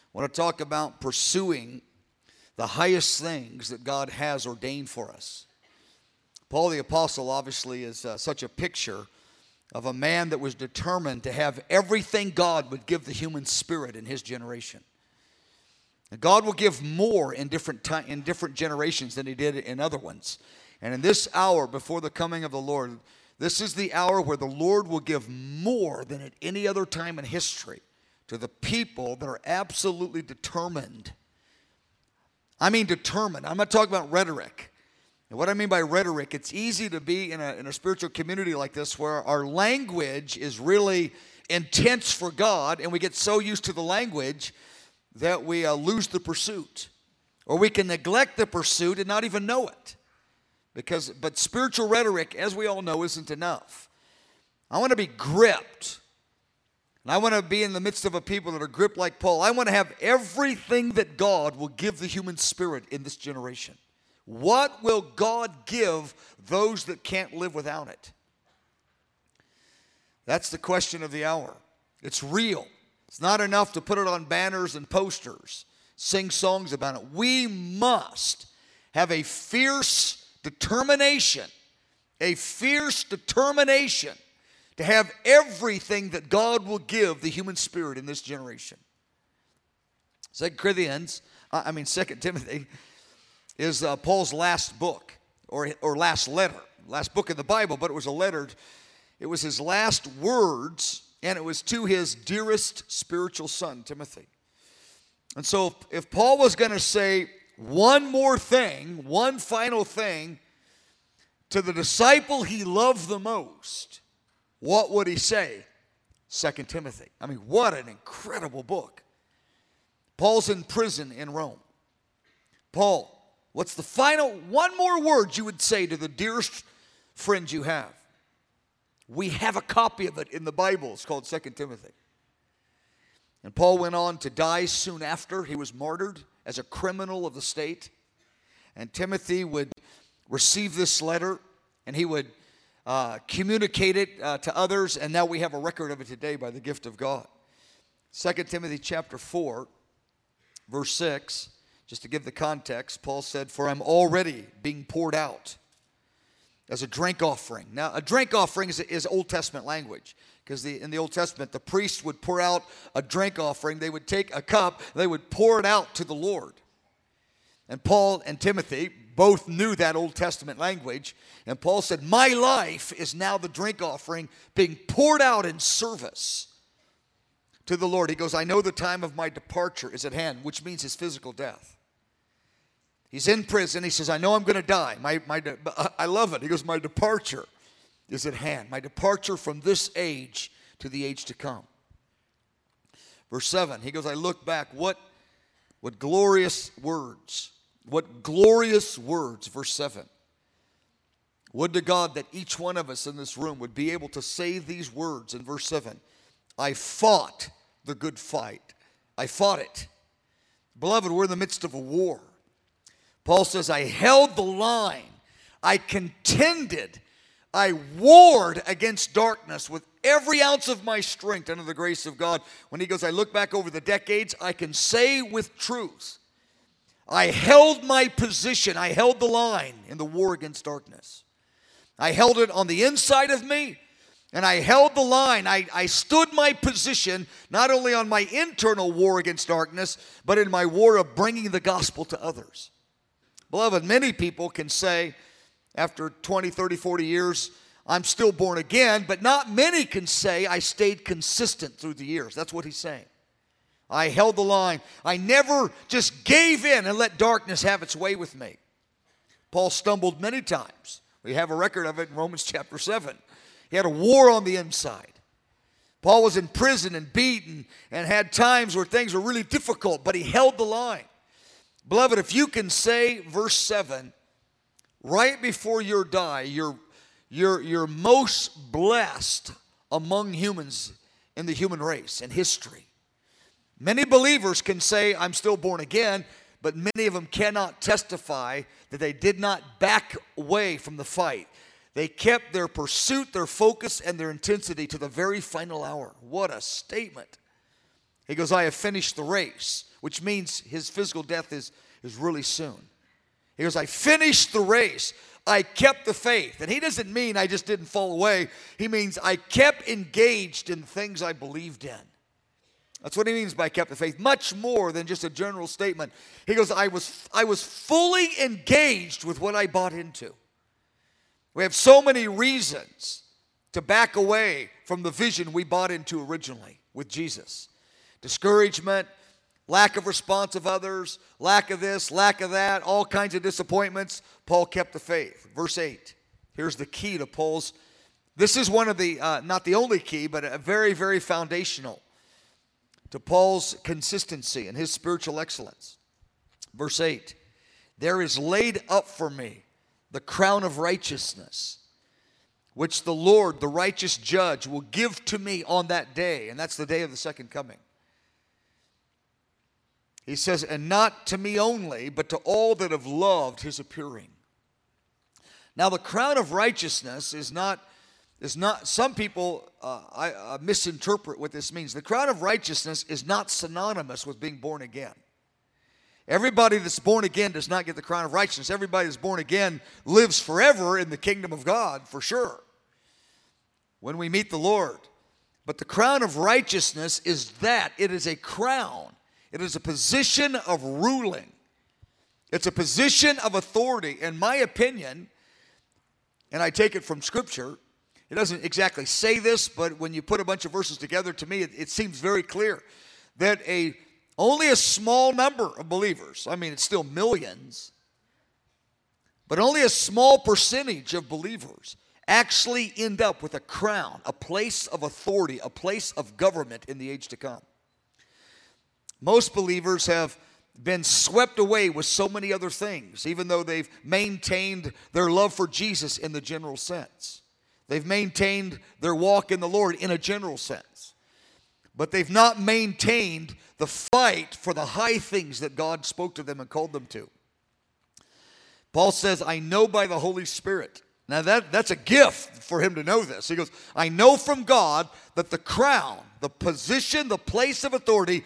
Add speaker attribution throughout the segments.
Speaker 1: I want to talk about pursuing the highest things that God has ordained for us. Paul the Apostle obviously is such a picture of a man that was determined to have everything God would give the human spirit in his generation. And God will give more in different generations than he did in other ones. And in this hour before the coming of the Lord, this is the hour where the Lord will give more than at any other time in history to the people that are absolutely determined. I mean determined. I'm not talking about rhetoric. And what I mean by rhetoric, it's easy to be in a spiritual community like this where our language is really intense for God, and we get so used to the language that we lose the pursuit. Or we can neglect the pursuit and not even know it. But spiritual rhetoric, as we all know, isn't enough. I want to be gripped. And I want to be in the midst of a people that are gripped like Paul. I want to have everything that God will give the human spirit in this generation. What will God give those that can't live without it? That's the question of the hour. It's real. It's not enough to put it on banners and posters, sing songs about it. We must have a fierce determination to have everything that God will give the human spirit in this generation. 2 Timothy is Paul's last book or last letter, last book in the Bible, but it was a letter. It was his last words, and it was to his dearest spiritual son, Timothy. And so if Paul was going to say one more thing, one final thing to the disciple he loved the most, what would he say? 2 Timothy. I mean, what an incredible book. Paul's in prison in Rome. Paul, what's the final, one more word you would say to the dearest friend you have? We have a copy of it in the Bible. It's called 2 Timothy. And Paul went on to die soon after. He was martyred as a criminal of the state. And Timothy would receive this letter, and he would communicate it to others, and now we have a record of it today by the gift of God. 2 Timothy chapter 4, verse 6, just to give the context, Paul said, "For I'm already being poured out as a drink offering." Now, a drink offering is Old Testament language, because in the Old Testament, the priest would pour out a drink offering. They would take a cup, they would pour it out to the Lord. And Paul and Timothy both knew that Old Testament language. And Paul said, my life is now the drink offering being poured out in service to the Lord. He goes, I know the time of my departure is at hand, which means his physical death. He's in prison. He says, I know I'm going to die. I love it. He goes, my departure is at hand. My departure from this age to the age to come. Verse 7, he goes, I look back. What glorious words. What glorious words, verse 7. Would to God that each one of us in this room would be able to say these words in verse 7. I fought the good fight. I fought it. Beloved, we're in the midst of a war. Paul says, I held the line. I contended. I warred against darkness with every ounce of my strength under the grace of God. When he goes, I look back over the decades, I can say with truth, I held my position. I held the line in the war against darkness. I held it on the inside of me, and I held the line. I stood my position not only on my internal war against darkness, but in my war of bringing the gospel to others. Beloved, many people can say after 20, 30, 40 years, I'm still born again, but not many can say I stayed consistent through the years. That's what he's saying. I held the line. I never just gave in and let darkness have its way with me. Paul stumbled many times. We have a record of it in Romans chapter 7. He had a war on the inside. Paul was in prison and beaten and had times where things were really difficult, but he held the line. Beloved, if you can say, verse 7, right before you die, you're most blessed among humans in the human race, in history. Many believers can say, I'm still born again, but many of them cannot testify that they did not back away from the fight. They kept their pursuit, their focus, and their intensity to the very final hour. What a statement. He goes, I have finished the race. which means his physical death is really soon. He goes, I finished the race. I kept the faith. And he doesn't mean I just didn't fall away. He means I kept engaged in things I believed in. That's what he means by kept the faith. Much more than just a general statement. He goes, I was fully engaged with what I bought into. We have so many reasons to back away from the vision we bought into originally with Jesus. Discouragement, lack of response of others, lack of this, lack of that, all kinds of disappointments. Paul kept the faith. Verse 8. Here's the key to Paul's. This is one of the, not the only key, but a very, very foundational to Paul's consistency and his spiritual excellence. Verse 8. There is laid up for me the crown of righteousness, which the Lord, the righteous judge, will give to me on that day. And that's the day of the second coming. He says, and not to me only, but to all that have loved his appearing. Now, the crown of righteousness is not some people misinterpret what this means. The crown of righteousness is not synonymous with being born again. Everybody that's born again does not get the crown of righteousness. Everybody that's born again lives forever in the kingdom of God, for sure, when we meet the Lord. But the crown of righteousness is that. It is a crown. It is a position of ruling. It's a position of authority. In my opinion, and I take it from Scripture, it doesn't exactly say this, but when you put a bunch of verses together, to me, it seems very clear that only a small number of believers, I mean, it's still millions, but only a small percentage of believers actually end up with a crown, a place of authority, a place of government in the age to come. Most believers have been swept away with so many other things, even though they've maintained their love for Jesus in the general sense. They've maintained their walk in the Lord in a general sense. But they've not maintained the fight for the high things that God spoke to them and called them to. Paul says, I know by the Holy Spirit. Now that's a gift for him to know this. He goes, I know from God that the crown, the position, the place of authority,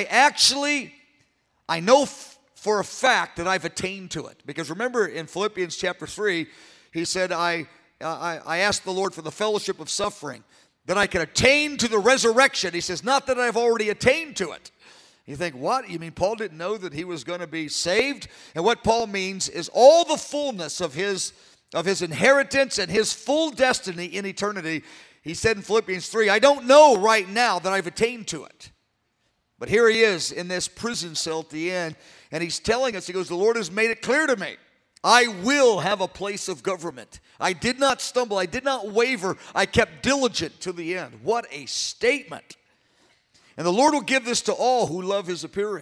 Speaker 1: I know for a fact that I've attained to it. Because remember in Philippians chapter 3, he said, I asked the Lord for the fellowship of suffering, that I could attain to the resurrection. He says, not that I've already attained to it. You think, what? You mean Paul didn't know that he was going to be saved? And what Paul means is all the fullness of his inheritance and his full destiny in eternity. He said in Philippians 3, I don't know right now that I've attained to it. But here he is in this prison cell at the end, and he's telling us, he goes, the Lord has made it clear to me. I will have a place of government. I did not stumble. I did not waver. I kept diligent to the end. What a statement. And the Lord will give this to all who love his appearing.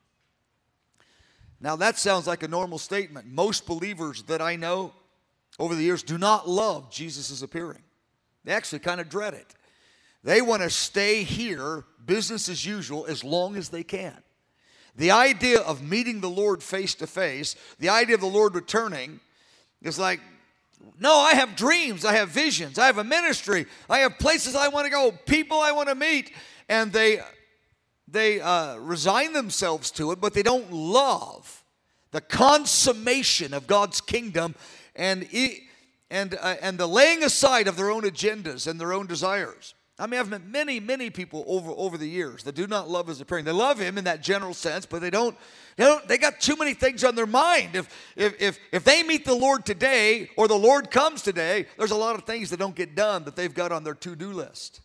Speaker 1: Now that sounds like a normal statement. Most believers that I know over the years do not love Jesus' appearing. They actually kind of dread it. They want to stay here, business as usual, as long as they can. The idea of meeting the Lord face to face, the idea of the Lord returning, is like, no, I have dreams, I have visions, I have a ministry, I have places I want to go, people I want to meet, and they resign themselves to it, but they don't love the consummation of God's kingdom and the laying aside of their own agendas and their own desires. I mean, I've met many, many people over the years that do not love his appearing. They love him in that general sense, but they got too many things on their mind. If they meet the Lord today or the Lord comes today, there's a lot of things that don't get done that they've got on their to-do list.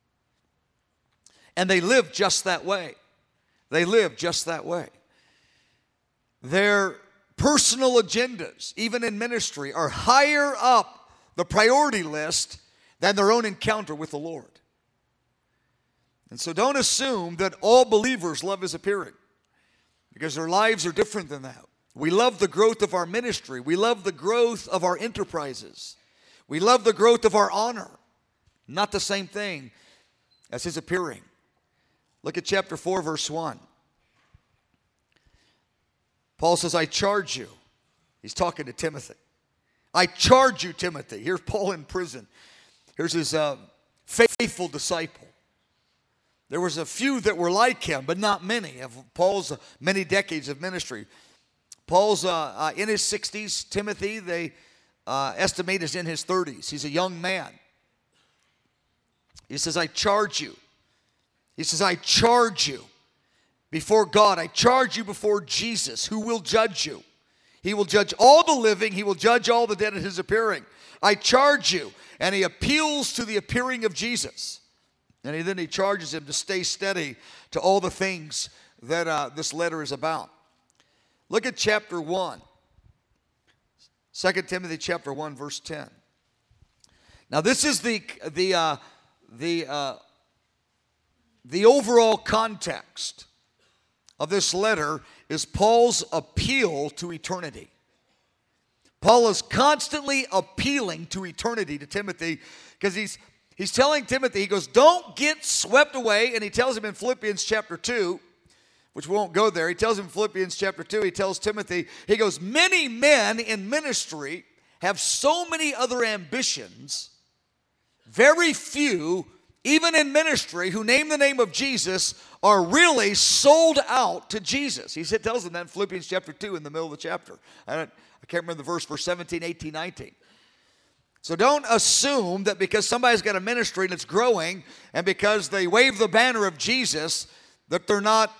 Speaker 1: And they live just that way. They live just that way. Their personal agendas, even in ministry, are higher up the priority list than their own encounter with the Lord. And so don't assume that all believers love his appearing, because their lives are different than that. We love the growth of our ministry. We love the growth of our enterprises. We love the growth of our honor. Not the same thing as his appearing. Look at chapter 4, verse 1. Paul says, I charge you. He's talking to Timothy. I charge you, Timothy. Here's Paul in prison. Here's his faithful disciple. There was a few that were like him, but not many, of Paul's many decades of ministry. Paul's in his 60s. Timothy, they estimate, is in his 30s. He's a young man. He says, I charge you. He says, I charge you before God. I charge you before Jesus, who will judge you. He will judge all the living. He will judge all the dead at his appearing. I charge you. And he appeals to the appearing of Jesus. And then he charges him to stay steady to all the things that this letter is about. Look at chapter 1. 2 Timothy chapter 1, verse 10. Now this is the overall context of this letter is Paul's appeal to eternity. Paul is constantly appealing to eternity to Timothy because he's telling Timothy, he goes, don't get swept away. And he tells him in Philippians chapter 2, which we won't go there. He tells him in Philippians chapter 2, he tells Timothy, he goes, many men in ministry have so many other ambitions, very few, even in ministry, who name the name of Jesus are really sold out to Jesus. He tells them that in Philippians chapter 2 in the middle of the chapter. I can't remember the verse 17, 18, 19. So don't assume that because somebody's got a ministry that's growing and because they wave the banner of Jesus that they're not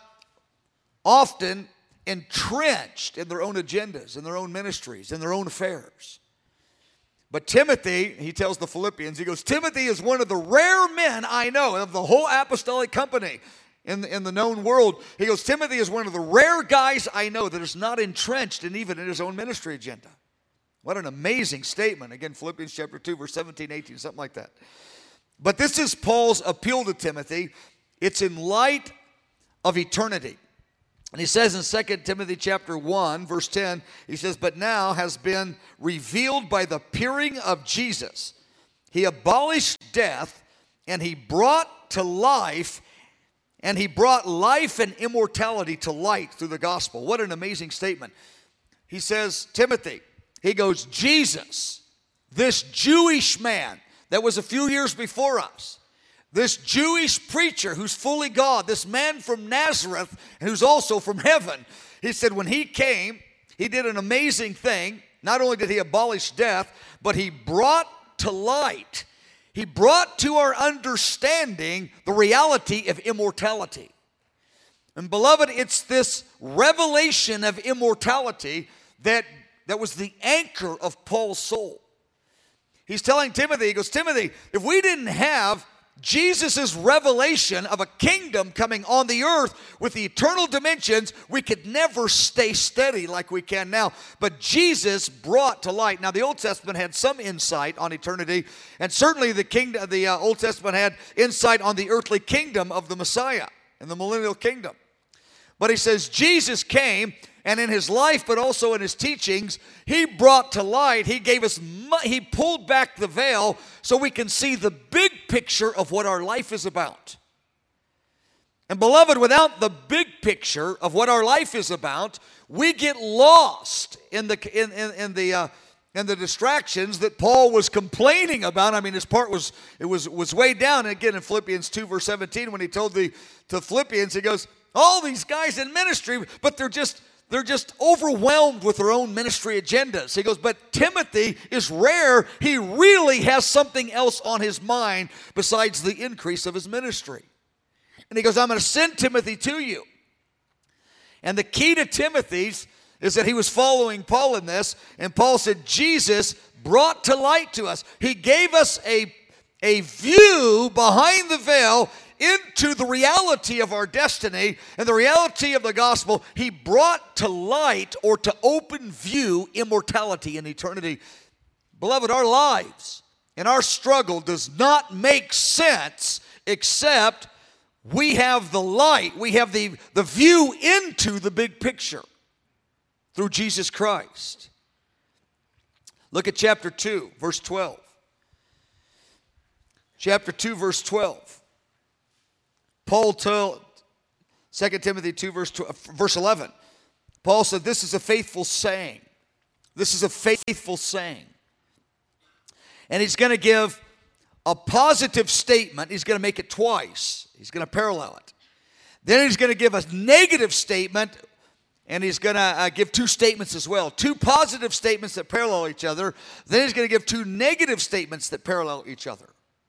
Speaker 1: often entrenched in their own agendas, in their own ministries, in their own affairs. But Timothy, he tells the Philippians, he goes, Timothy is one of the rare men I know of the whole apostolic company in the known world. He goes, Timothy is one of the rare guys I know that is not entrenched even in his own ministry agenda. What an amazing statement. Again, Philippians chapter 2, verse 17, 18, something like that. But this is Paul's appeal to Timothy. It's in light of eternity. And he says in 2 Timothy chapter 1, verse 10, he says, but now has been revealed by the appearing of Jesus. He abolished death, and he brought to life, and he brought life and immortality to light through the gospel. What an amazing statement. He says, Timothy, he goes, Jesus, this Jewish man that was a few years before us, this Jewish preacher who's fully God, this man from Nazareth and who's also from heaven, he said when he came, he did an amazing thing. Not only did he abolish death, but he brought to light, he brought to our understanding the reality of immortality. And beloved, it's this revelation of immortality that was the anchor of Paul's soul. He's telling Timothy, he goes, Timothy, if we didn't have Jesus' revelation of a kingdom coming on the earth with the eternal dimensions, we could never stay steady like we can now. But Jesus brought to light. Now, the Old Testament had some insight on eternity, and certainly the Old Testament had insight on the earthly kingdom of the Messiah and the millennial kingdom. But he says Jesus came, and in his life, but also in his teachings, he brought to light, he pulled back the veil so we can see the big picture of what our life is about. And beloved, without the big picture of what our life is about, we get lost in the distractions that Paul was complaining about. I mean, his part was way down. And again, in Philippians 2, verse 17, when he told the Philippians, he goes, all these guys in ministry, but they're just overwhelmed with their own ministry agendas. He goes, but Timothy is rare. He really has something else on his mind besides the increase of his ministry. And he goes, I'm going to send Timothy to you. And the key to Timothy's is that he was following Paul in this. And Paul said, Jesus brought to light to us. He gave us a view behind the veil into the reality of our destiny and the reality of the gospel. He brought to light or to open view immortality and eternity. Beloved, our lives and our struggle does not make sense except we have the light, we have the view into the big picture through Jesus Christ. Look at chapter 2, verse 12. Chapter 2, verse 12. Paul told 2 Timothy 2, verse 11. Paul said, this is a faithful saying. This is a faithful saying. And he's going to give a positive statement. He's going to make it twice. He's going to parallel it. Then he's going to give a negative statement, and he's going to give two statements as well. Two positive statements that parallel each other. Then he's going to give two negative statements that parallel each other.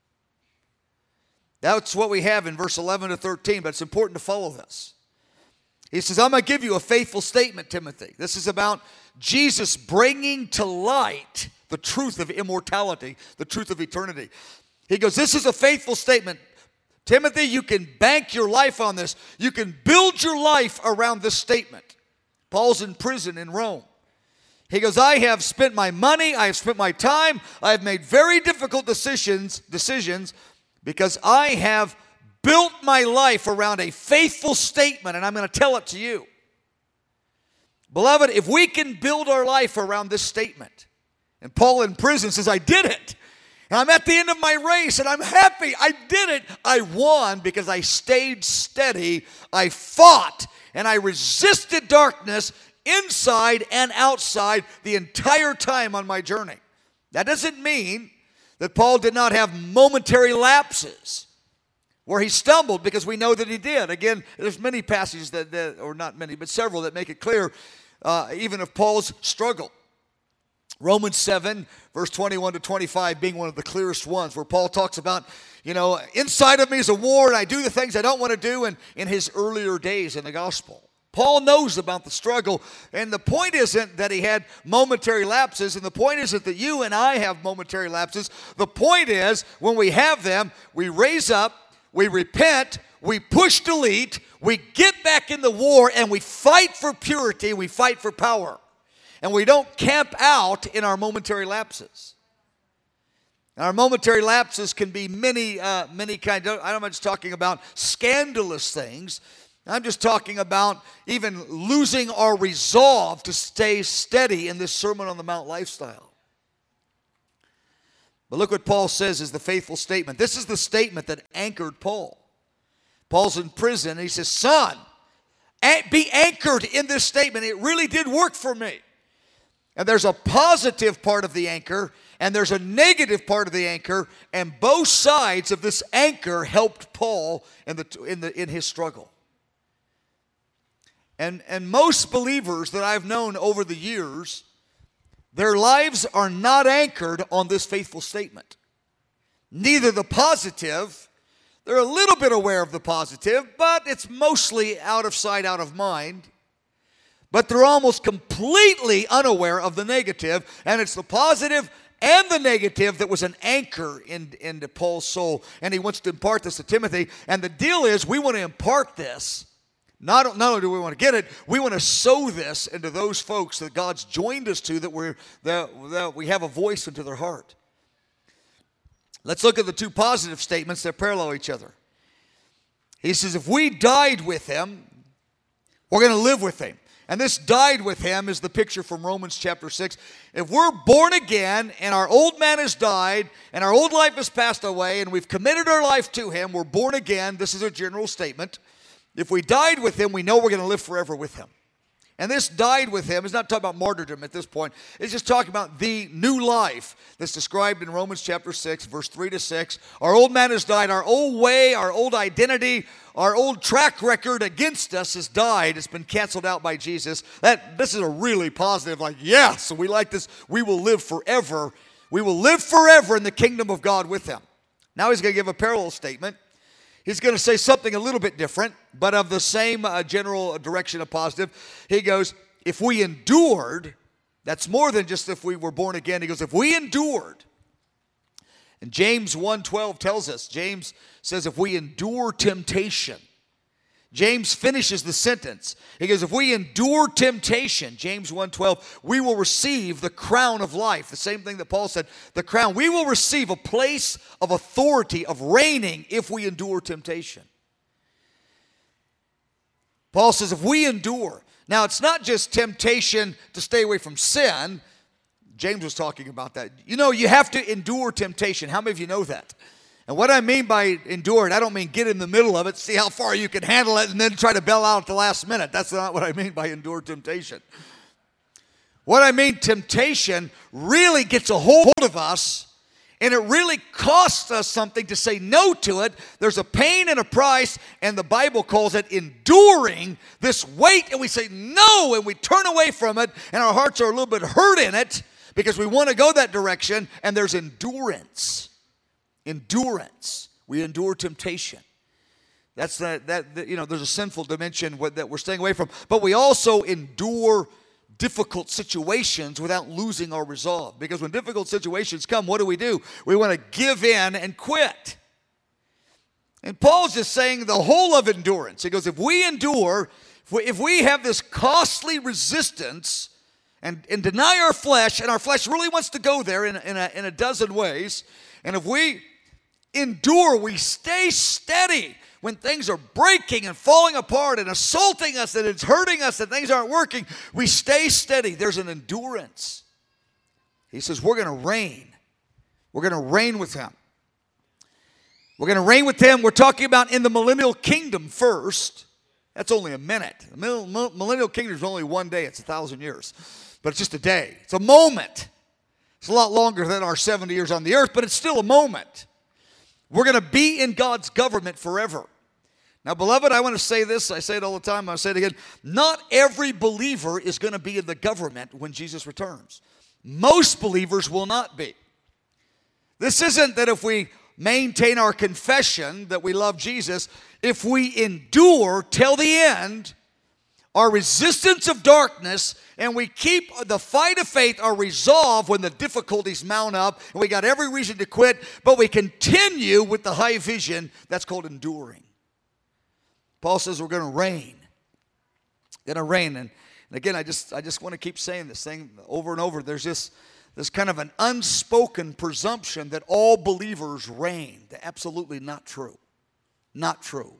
Speaker 1: That's what we have in verse 11 to 13, but it's important to follow this. He says, I'm going to give you a faithful statement, Timothy. This is about Jesus bringing to light the truth of immortality, the truth of eternity. He goes, this is a faithful statement. Timothy, you can bank your life on this. You can build your life around this statement. Paul's in prison in Rome. He goes, I have spent my money, I have spent my time, I have made very difficult decisions because I have built my life around a faithful statement, and I'm going to tell it to you. Beloved, if we can build our life around this statement, and Paul in prison says, I did it. And I'm at the end of my race, and I'm happy. I did it. I won because I stayed steady. I fought, and I resisted darkness inside and outside the entire time on my journey. That doesn't mean that Paul did not have momentary lapses where he stumbled, because we know that he did. Again, there's many passages that or not many, but several that make it clear even of Paul's struggle. Romans 7, verse 21 to 25 being one of the clearest ones, where Paul talks about, inside of me is a war, and I do the things I don't want to do in his earlier days in the gospel. Paul knows about the struggle, and the point isn't that he had momentary lapses, and the point isn't that you and I have momentary lapses. The point is, when we have them, we raise up, we repent, we push delete, we get back in the war, and we fight for purity, we fight for power. And we don't camp out in our momentary lapses. Our momentary lapses can be many kinds. I'm not just talking about scandalous things. I'm just talking about even losing our resolve to stay steady in this Sermon on the Mount lifestyle. But look what Paul says is the faithful statement. This is the statement that anchored Paul. Paul's in prison, and he says, son, be anchored in this statement. It really did work for me. And there's a positive part of the anchor, and there's a negative part of the anchor, and both sides of this anchor helped Paul in his struggle. And most believers that I've known over the years, their lives are not anchored on this faithful statement. Neither the positive, they're a little bit aware of the positive, but it's mostly out of sight, out of mind. But they're almost completely unaware of the negative, and it's the positive and the negative that was an anchor into Paul's soul. And he wants to impart this to Timothy. And the deal is, we want to impart this. Not only do we want to get it, we want to sow this into those folks that God's joined us to, that we have a voice into their heart. Let's look at the two positive statements that parallel each other. He says, if we died with him, we're going to live with him. And this died with him is the picture from Romans chapter 6. If we're born again and our old man has died and our old life has passed away and we've committed our life to him, we're born again. This is a general statement. If we died with him, we know we're going to live forever with him. And this died with him is not talking about martyrdom at this point. It's just talking about the new life that's described in Romans chapter 6, verse 3 to 6. Our old man has died. Our old way, our old identity, our old track record against us has died. It's been canceled out by Jesus. This is a really positive, yes, we like this. We will live forever. We will live forever in the kingdom of God with him. Now he's going to give a parallel statement. He's going to say something a little bit different, but of the same general direction of positive. He goes, if we endured, that's more than just if we were born again. He goes, if we endured. And James 1:12 tells us, James says, if we endure temptation. James finishes the sentence. He goes, if we endure temptation, James 1:12, we will receive the crown of life. The same thing that Paul said, the crown. We will receive a place of authority, of reigning, if we endure temptation. Paul says, if we endure. Now, it's not just temptation to stay away from sin. James was talking about that. You have to endure temptation. How many of you know that? And what I mean by endure it, I don't mean get in the middle of it, see how far you can handle it, and then try to bail out at the last minute. That's not what I mean by endure temptation. What I mean, temptation really gets a hold of us, and it really costs us something to say no to it. There's a pain and a price, and the Bible calls it enduring this weight, and we say no, and we turn away from it, and our hearts are a little bit hurt in it because we want to go that direction, and there's endurance. Endurance. We endure temptation. That's there's a sinful dimension that we're staying away from, but we also endure difficult situations without losing our resolve. Because when difficult situations come, what do? We want to give in and quit. And Paul's just saying the whole of endurance. He goes, if we endure, if we have this costly resistance and deny our flesh, and our flesh really wants to go there in a dozen ways, and if we endure, we stay steady when things are breaking and falling apart and assaulting us and it's hurting us and things aren't working, we stay steady. There's an endurance. He says we're going to reign. We're going to reign with him. We're going to reign with him. We're talking about in the millennial kingdom first. That's only a minute. The millennial kingdom is only one day. It's 1,000 years. But it's just a day. It's a moment. It's a lot longer than our 70 years on the earth, but it's still a moment. We're going to be in God's government forever. Now, beloved, I want to say this. I say it all the time. I'll say it again. Not every believer is going to be in the government when Jesus returns. Most believers will not be. This isn't that if we maintain our confession that we love Jesus, if we endure till the end, our resistance of darkness, and we keep the fight of faith, our resolve when the difficulties mount up, and we got every reason to quit, but we continue with the high vision, that's called enduring. Paul says we're going to reign. Going to reign. And again, I just want to keep saying this thing over and over. There's this kind of an unspoken presumption that all believers reign. Absolutely not true. Not true.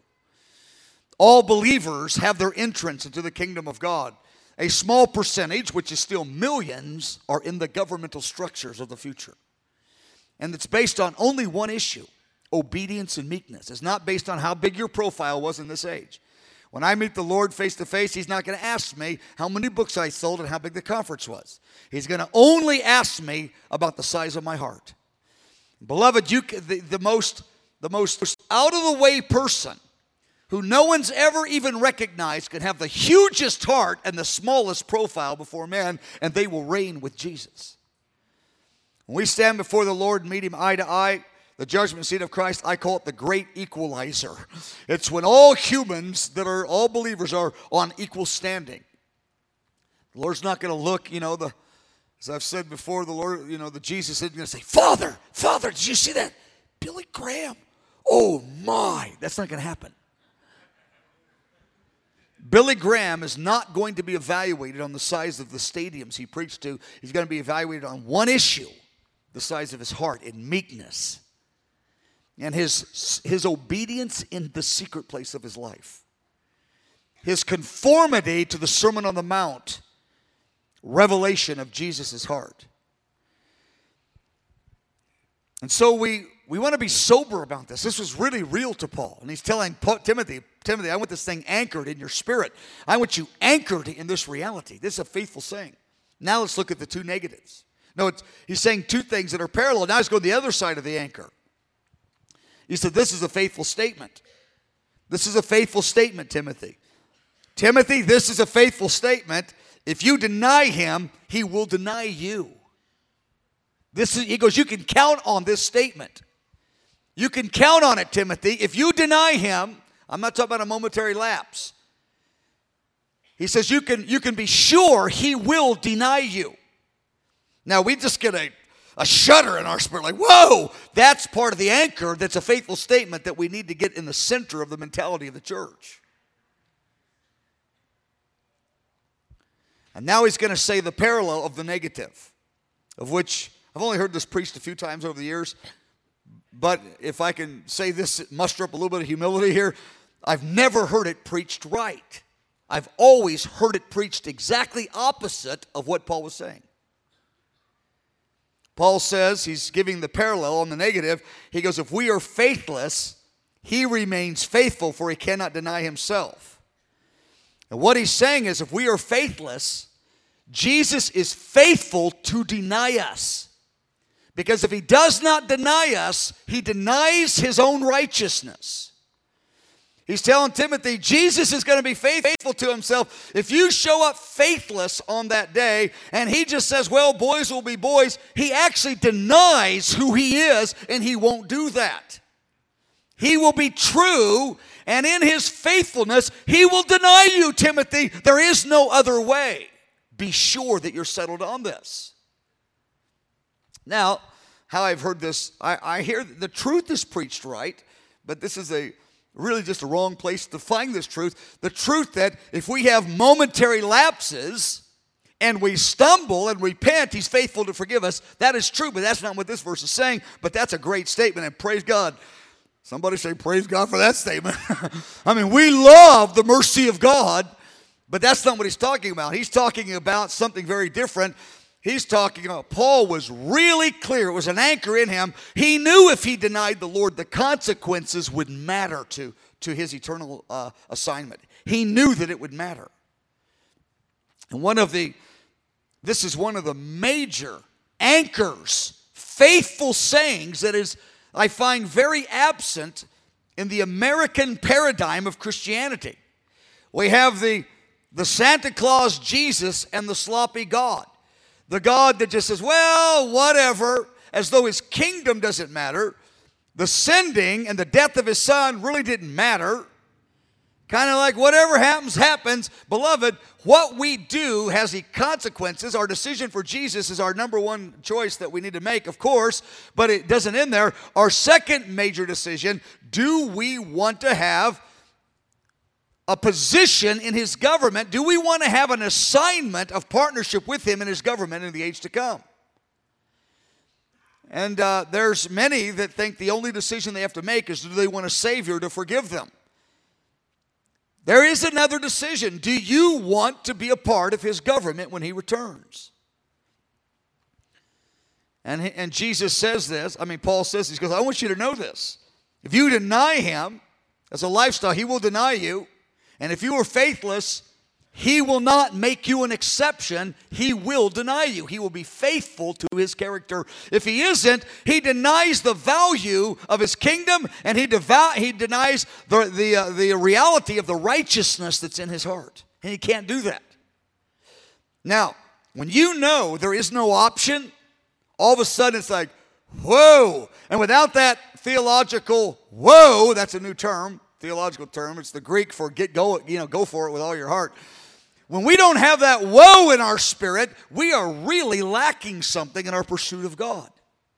Speaker 1: All believers have their entrance into the kingdom of God. A small percentage, which is still millions, are in the governmental structures of the future. And it's based on only one issue, obedience and meekness. It's not based on how big your profile was in this age. When I meet the Lord face to face, he's not going to ask me how many books I sold and how big the conference was. He's going to only ask me about the size of my heart. Beloved, the most out of the way person who no one's ever even recognized can have the hugest heart and the smallest profile before men, and they will reign with Jesus. When we stand before the Lord and meet him eye to eye, the judgment seat of Christ, I call it the great equalizer. It's when all humans all believers are on equal standing. The Lord's not going to look, as I've said before, the Lord, the Jesus isn't going to say, Father, did you see that? Billy Graham. Oh my, that's not going to happen. Billy Graham is not going to be evaluated on the size of the stadiums he preached to. He's going to be evaluated on one issue, the size of his heart in meekness and his obedience in the secret place of his life. His conformity to the Sermon on the Mount, revelation of Jesus' heart. And so we want to be sober about this. This was really real to Paul. And he's telling Timothy, I want this thing anchored in your spirit. I want you anchored in this reality. This is a faithful saying. Now let's look at the two negatives. No, he's saying two things that are parallel. Now he's going to the other side of the anchor. He said, this is a faithful statement. This is a faithful statement, Timothy. Timothy, this is a faithful statement. If you deny him, he will deny you. He goes, you can count on this statement. You can count on it, Timothy. If you deny him, I'm not talking about a momentary lapse. He says you can be sure he will deny you. Now we just get a shudder in our spirit, like, whoa, that's part of the anchor. That's a faithful statement that we need to get in the center of the mentality of the church. And now he's going to say the parallel of the negative, of which I've only heard this preached a few times over the years, but if I can say this, muster up a little bit of humility here, I've never heard it preached right. I've always heard it preached exactly opposite of what Paul was saying. Paul says, he's giving the parallel on the negative. He goes, if we are faithless, he remains faithful, for he cannot deny himself. And what he's saying is, if we are faithless, Jesus is faithful to deny us. Because if he does not deny us, he denies his own righteousness. He's telling Timothy, Jesus is going to be faithful to himself. If you show up faithless on that day, and he just says, well, boys will be boys, he actually denies who he is, and he won't do that. He will be true, and in his faithfulness, he will deny you, Timothy. There is no other way. Be sure that you're settled on this. Now, how I've heard this, I hear the truth is preached right, but this is really just a wrong place to find this truth. The truth that if we have momentary lapses and we stumble and repent, he's faithful to forgive us. That is true, but that's not what this verse is saying. But that's a great statement, and praise God. Somebody say praise God for that statement. I mean, we love the mercy of God, but that's not what he's talking about. He's talking about something very different. He's talking about, Paul was really clear. It was an anchor in him. He knew if he denied the Lord, the consequences would matter to his eternal assignment. He knew that it would matter. And this is one of the major anchors, faithful sayings that is, I find, very absent in the American paradigm of Christianity. We have the Santa Claus Jesus and the sloppy God. The God that just says, well, whatever, as though his kingdom doesn't matter. The sending and the death of his son really didn't matter. Kind of like whatever happens, happens. Beloved, what we do has the consequences. Our decision for Jesus is our number one choice that we need to make, of course, but it doesn't end there. Our second major decision, do we want to have a position in his government? Do we want to have an assignment of partnership with him in his government in the age to come? And there's many that think the only decision they have to make is, do they want a Savior to forgive them? There is another decision. Do you want to be a part of his government when he returns? And Jesus says this. Paul says this. He goes, I want you to know this. If you deny him as a lifestyle, he will deny you. And if you are faithless, he will not make you an exception. He will deny you. He will be faithful to his character. If he isn't, he denies the value of his kingdom, and he denies the reality of the righteousness that's in his heart. And he can't do that. Now, when you know there is no option, all of a sudden it's like, whoa. And without that theological whoa, that's a new term. Theological term. It's the Greek for go for it with all your heart. When we don't have that woe in our spirit, we are really lacking something in our pursuit of God.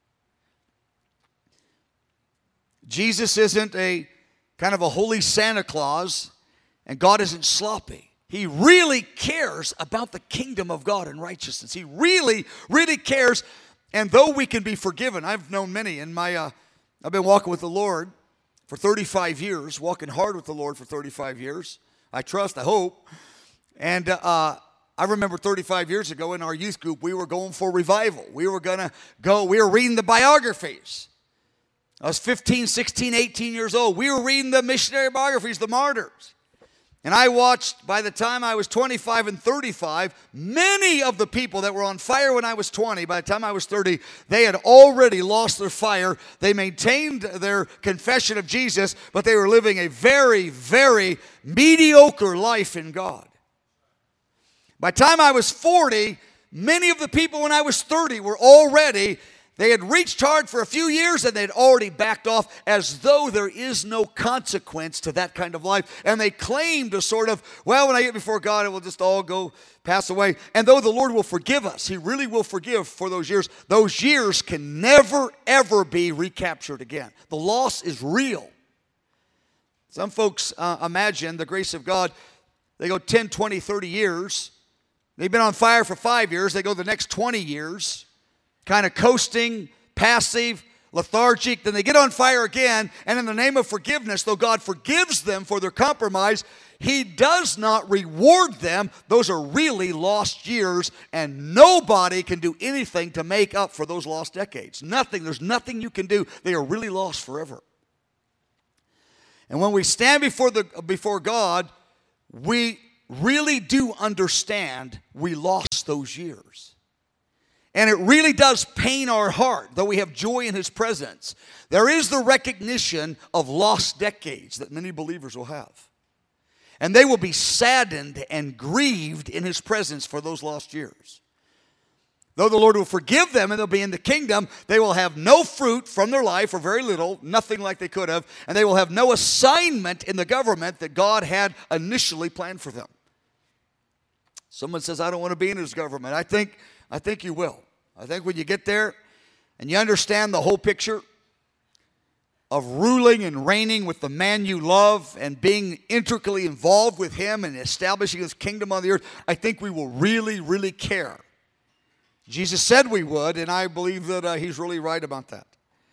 Speaker 1: Jesus isn't a kind of a holy Santa Claus, and God isn't sloppy. He really cares about the kingdom of God and righteousness. He really, really cares. And though we can be forgiven, I've known many in my, I've been walking with the Lord for 35 years, walking hard with the Lord for 35 years. I trust, I hope. And I remember 35 years ago in our youth group, we were going for revival. We were reading the biographies. I was 15, 16, 18 years old. We were reading the missionary biographies, the martyrs. And I watched, by the time I was 25 and 35, many of the people that were on fire when I was 20, by the time I was 30, they had already lost their fire. They maintained their confession of Jesus, but they were living a very, very mediocre life in God. By the time I was 40, many of the people when I was 30 were already, they had reached hard for a few years and they'd already backed off, as though there is no consequence to that kind of life. And they claim to sort of, well, when I get before God, it will just all pass away. And though the Lord will forgive us, he really will forgive for those years can never, ever be recaptured again. The loss is real. Some folks imagine the grace of God, they go 10, 20, 30 years. They've been on fire for 5 years. They go the next 20 years. Kind of coasting, passive, lethargic. Then they get on fire again, and in the name of forgiveness, though God forgives them for their compromise, he does not reward them. Those are really lost years, and nobody can do anything to make up for those lost decades. Nothing. There's nothing you can do. They are really lost forever. And when we stand before God, we really do understand we lost those years. And it really does pain our heart, though we have joy in His presence. There is the recognition of lost decades that many believers will have. And they will be saddened and grieved in His presence for those lost years. Though the Lord will forgive them and they'll be in the kingdom, they will have no fruit from their life, or very little, nothing like they could have, and they will have no assignment in the government that God had initially planned for them. Someone says, I don't want to be in His government. I think you will. I think when you get there and you understand the whole picture of ruling and reigning with the man you love and being intricately involved with Him and establishing His kingdom on the earth, I think we will really, really care. Jesus said we would, and I believe that He's really right about that.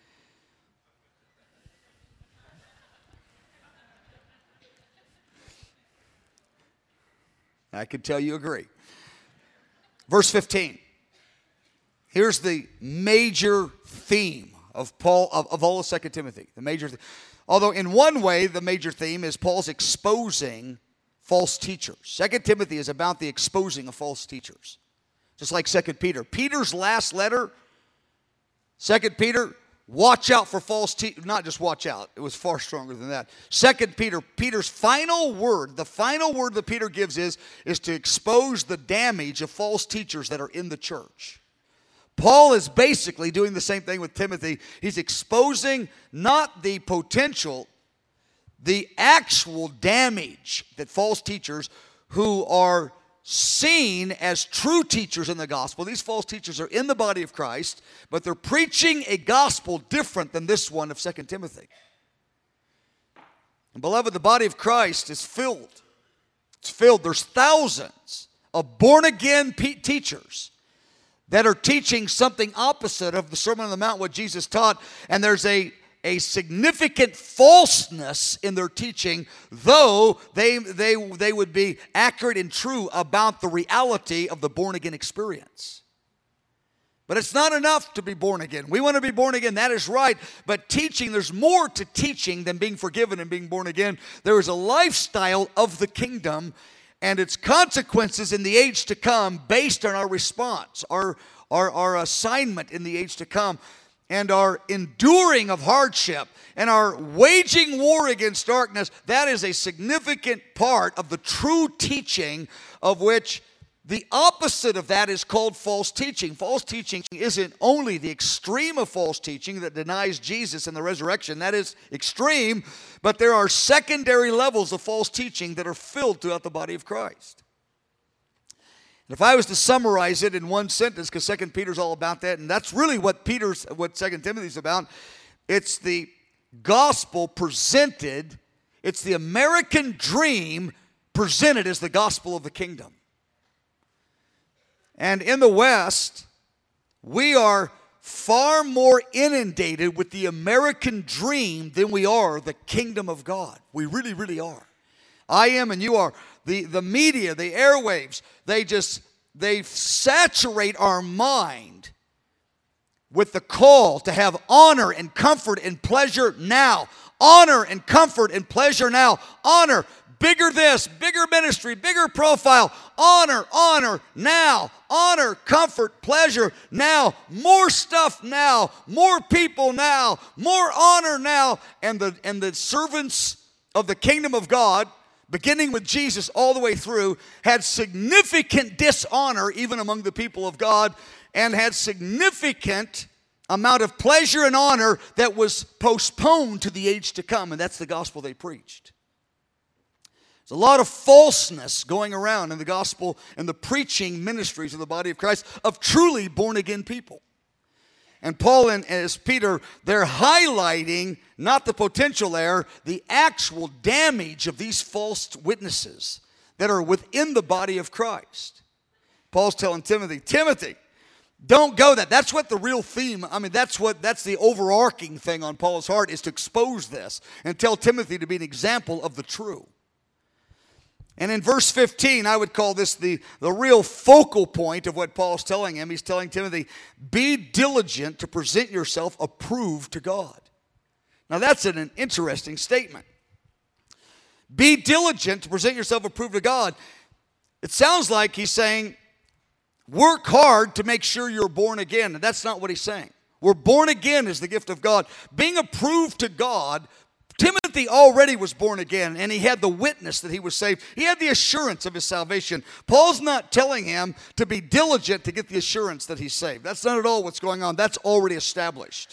Speaker 1: I can tell you agree. Verse 15. Here's the major theme of Paul of all of 2 Timothy. The major although in one way the major theme is Paul's exposing false teachers. 2 Timothy is about the exposing of false teachers. Just like 2 Peter. Peter's last letter, 2 Peter, watch out for false teachers. Not just watch out. It was far stronger than that. 2 Peter, Peter's final word, the final word that Peter gives is to expose the damage of false teachers that are in the church. Paul is basically doing the same thing with Timothy. He's exposing not the potential, the actual damage that false teachers who are seen as true teachers in the gospel. These false teachers are in the body of Christ, but they're preaching a gospel different than this one of 2 Timothy. And beloved, the body of Christ is filled. It's filled. There's thousands of born-again teachers that are teaching something opposite of the Sermon on the Mount, what Jesus taught, and there's a significant falseness in their teaching, though they would be accurate and true about the reality of the born-again experience. But it's not enough to be born again. We want to be born again, that is right, but teaching, there's more to teaching than being forgiven and being born again. There is a lifestyle of the kingdom and its consequences in the age to come based on our response, our assignment in the age to come, and our enduring of hardship, and our waging war against darkness. That is a significant part of the true teaching, of which the opposite of that is called false teaching. False teaching isn't only the extreme of false teaching that denies Jesus and the resurrection. That is extreme, but there are secondary levels of false teaching that are filled throughout the body of Christ. And if I was to summarize it in one sentence, because 2 Peter's all about that, and that's really what 2 Timothy's about, it's the gospel presented, it's the American dream presented as the gospel of the kingdom. And in the West, we are far more inundated with the American dream than we are the kingdom of God. We really, really are. I am and you are. The media, the airwaves, they saturate our mind with the call to have honor and comfort and pleasure now. Honor and comfort and pleasure now. Honor, bigger this, bigger ministry, bigger profile. Honor now. Honor, comfort, pleasure now. More stuff now. More people now. More honor now. And the servants of the kingdom of God, beginning with Jesus all the way through, had significant dishonor even among the people of God, and had significant amount of pleasure and honor that was postponed to the age to come, and that's the gospel they preached. There's a lot of falseness going around in the gospel and the preaching ministries of the body of Christ of truly born-again people. And Paul and as Peter, they're highlighting not the potential there, the actual damage of these false witnesses that are within the body of Christ. Paul's telling Timothy, don't go that. That's what the real theme, that's the overarching thing on Paul's heart, is to expose this and tell Timothy to be an example of the true. And in verse 15, I would call this the real focal point of what Paul's telling him. He's telling Timothy, be diligent to present yourself approved to God. Now that's an interesting statement. Be diligent to present yourself approved to God. It sounds like he's saying, work hard to make sure you're born again. And that's not what he's saying. We're born again is the gift of God. Being approved to God, Timothy already was born again, and he had the witness that he was saved. He had the assurance of his salvation. Paul's not telling him to be diligent to get the assurance that he's saved. That's not at all what's going on. That's already established.